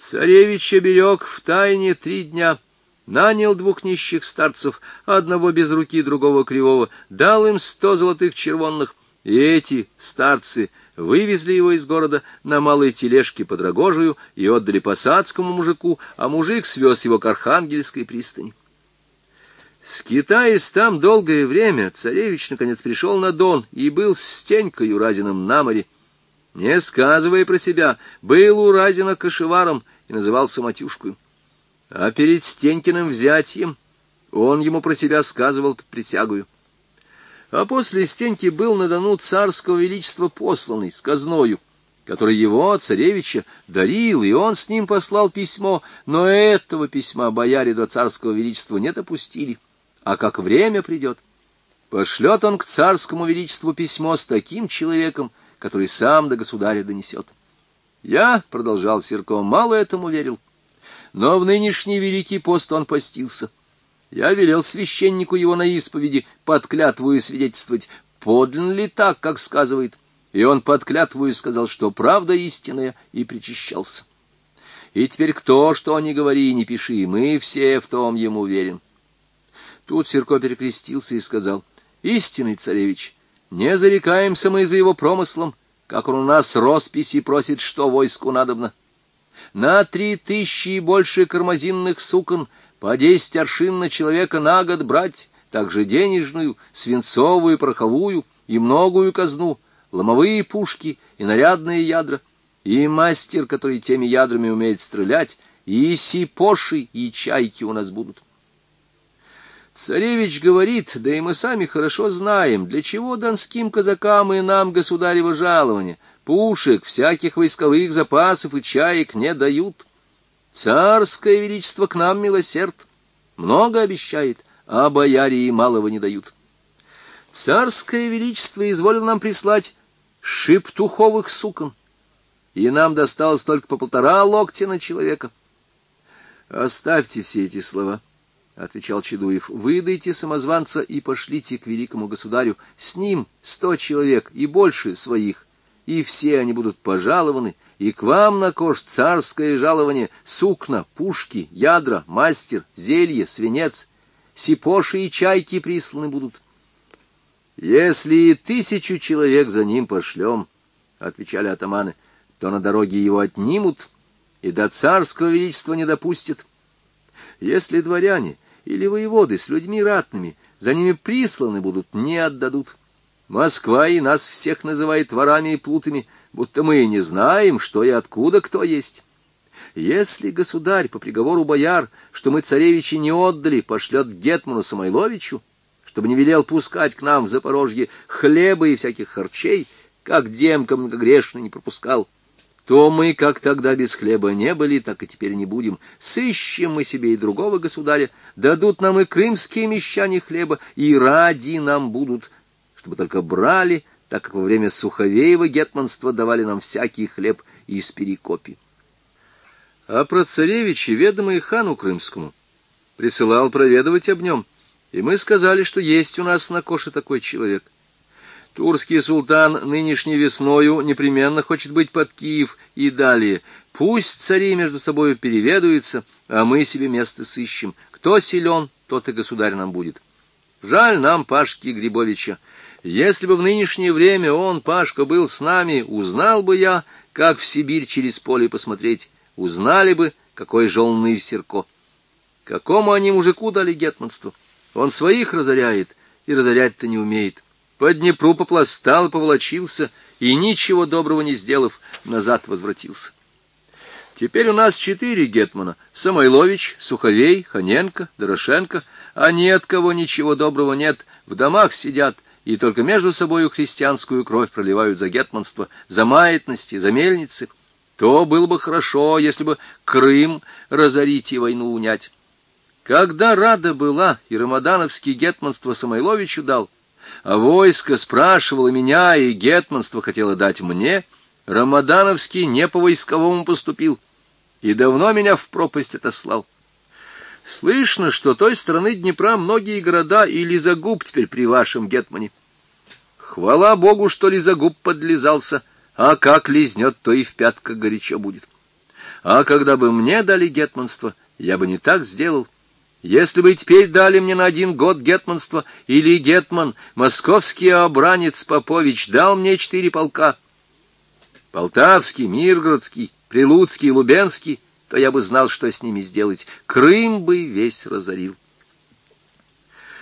Царевич оберег в тайне 3 дня, нанял 2 нищих старцев, одного без руки, другого кривого, дал им 100 золотых червонных, и эти старцы вывезли его из города на малой тележке под Рогожию и отдали посадскому мужику, а мужик свез его к Архангельской пристани. Скитаясь там долгое время, царевич наконец пришел на Дон и был с Стенькою Разиным на море. Не сказывая про себя, был у Разина кошеваром и назывался Матюшкою. А перед Стенькиным взятием он ему про себя сказывал под присягою. А после Стеньки был на Дону царского величества посланный с казною, который его, царевича, дарил, и он с ним послал письмо, но этого письма бояре до царского величества не допустили. А как время придет, пошлет он к царскому величеству письмо с таким человеком, который сам до государя донесет. Я, — продолжал Сирко, — мало этому верил, но в нынешний Великий пост он постился. Я велел священнику его на исповеди под клятвою свидетельствовать, подлинно ли так, как сказывает, и он под клятвою сказал, что правда истинная, и причащался. И теперь кто, что ни говори и не пиши, мы все в том ему верим. Тут Сирко перекрестился и сказал: истинный царевич, не зарекаемся мы за его промыслом, как он у нас росписи просит, что войску надобно. На 3000 и больше кармазинных сукон, по 10 аршин на человека на год брать, также денежную, свинцовую, пороховую и многую казну, ломовые пушки и нарядные ядра, и мастер, который теми ядрами умеет стрелять, и сипоши, и чайки у нас будут. Царевич говорит, да и мы сами хорошо знаем, для чего донским казакам и нам государево жалование, пушек, всяких войсковых запасов и чаек не дают. Царское величество к нам милосерд, много обещает, а бояре и малого не дают. Царское величество изволило нам прислать шептуховых сукон, и нам досталось только по 1,5 локтя на человека. Оставьте все эти слова, — отвечал Чедуев, — выдайте самозванца и пошлите к великому государю, с ним 100 человек и больше своих, и все они будут пожалованы, и к вам на кош царское жалование, сукна, пушки, ядра, мастер, зелье, свинец, сипоши и чайки присланы будут. Если и 1000 человек за ним пошлем, — отвечали атаманы, — то на дороге его отнимут и до царского величества не допустят. Если дворяне или воеводы с людьми ратными за ними присланы будут, не отдадут. Москва и нас всех называет ворами и плутами, будто мы и не знаем, что и откуда кто есть. Если государь по приговору бояр, что мы царевичи не отдали, пошлет гетману Самойловичу, чтобы не велел пускать к нам в Запорожье хлеба и всяких харчей, как демка многогрешно не пропускал, то мы, как тогда без хлеба не были, так и теперь не будем. Сыщем мы себе и другого государя, дадут нам и крымские мещане хлеба, и ради нам будут, чтобы только брали, так как во время Суховеева гетманства давали нам всякий хлеб из Перекопи. А про царевича ведомо и хану крымскому. Присылал проведывать об нем, и мы сказали, что есть у нас на коше такой человек. Турский султан нынешней весною непременно хочет быть под Киев и далее. Пусть цари между собой переведаются, а мы себе место сыщем. Кто силен, тот и государь нам будет. Жаль нам Пашки Грибовича. Если бы в нынешнее время он, Пашка, был с нами, узнал бы я, как в Сибирь через поле посмотреть. Узнали бы, какой жолный Сирко. Какому они мужику дали гетманство? Он своих разоряет, и разорять-то не умеет. По Днепру попластал и поволочился, и, ничего доброго не сделав, назад возвратился. Теперь у нас 4 гетмана — Самойлович, Суховей, Ханенко, Дорошенко, а ни от кого ничего доброго нет, в домах сидят, и только между собою христианскую кровь проливают за гетманство, за маятности, за мельницы. То было бы хорошо, если бы Крым разорить и войну унять. Когда Рада была, и Рамадановский гетманство Самойловичу дал, а войско спрашивало меня, и гетманство хотело дать мне, Рамадановский не по-войсковому поступил, и давно меня в пропасть отослал. Слышно, что той стороны Днепра многие города и Лизагуб теперь при вашем гетмане. Хвала Богу, что Лизагуб подлизался, а как лизнет, то и в пятках горячо будет. А когда бы мне дали гетманство, я бы не так сделал. Если бы теперь дали мне на 1 год гетманство, или гетман, московский обранец Попович, дал мне 4 полка, Полтавский, Миргородский, Прилуцкий и Лубенский, то я бы знал, что с ними сделать. Крым бы весь разорил.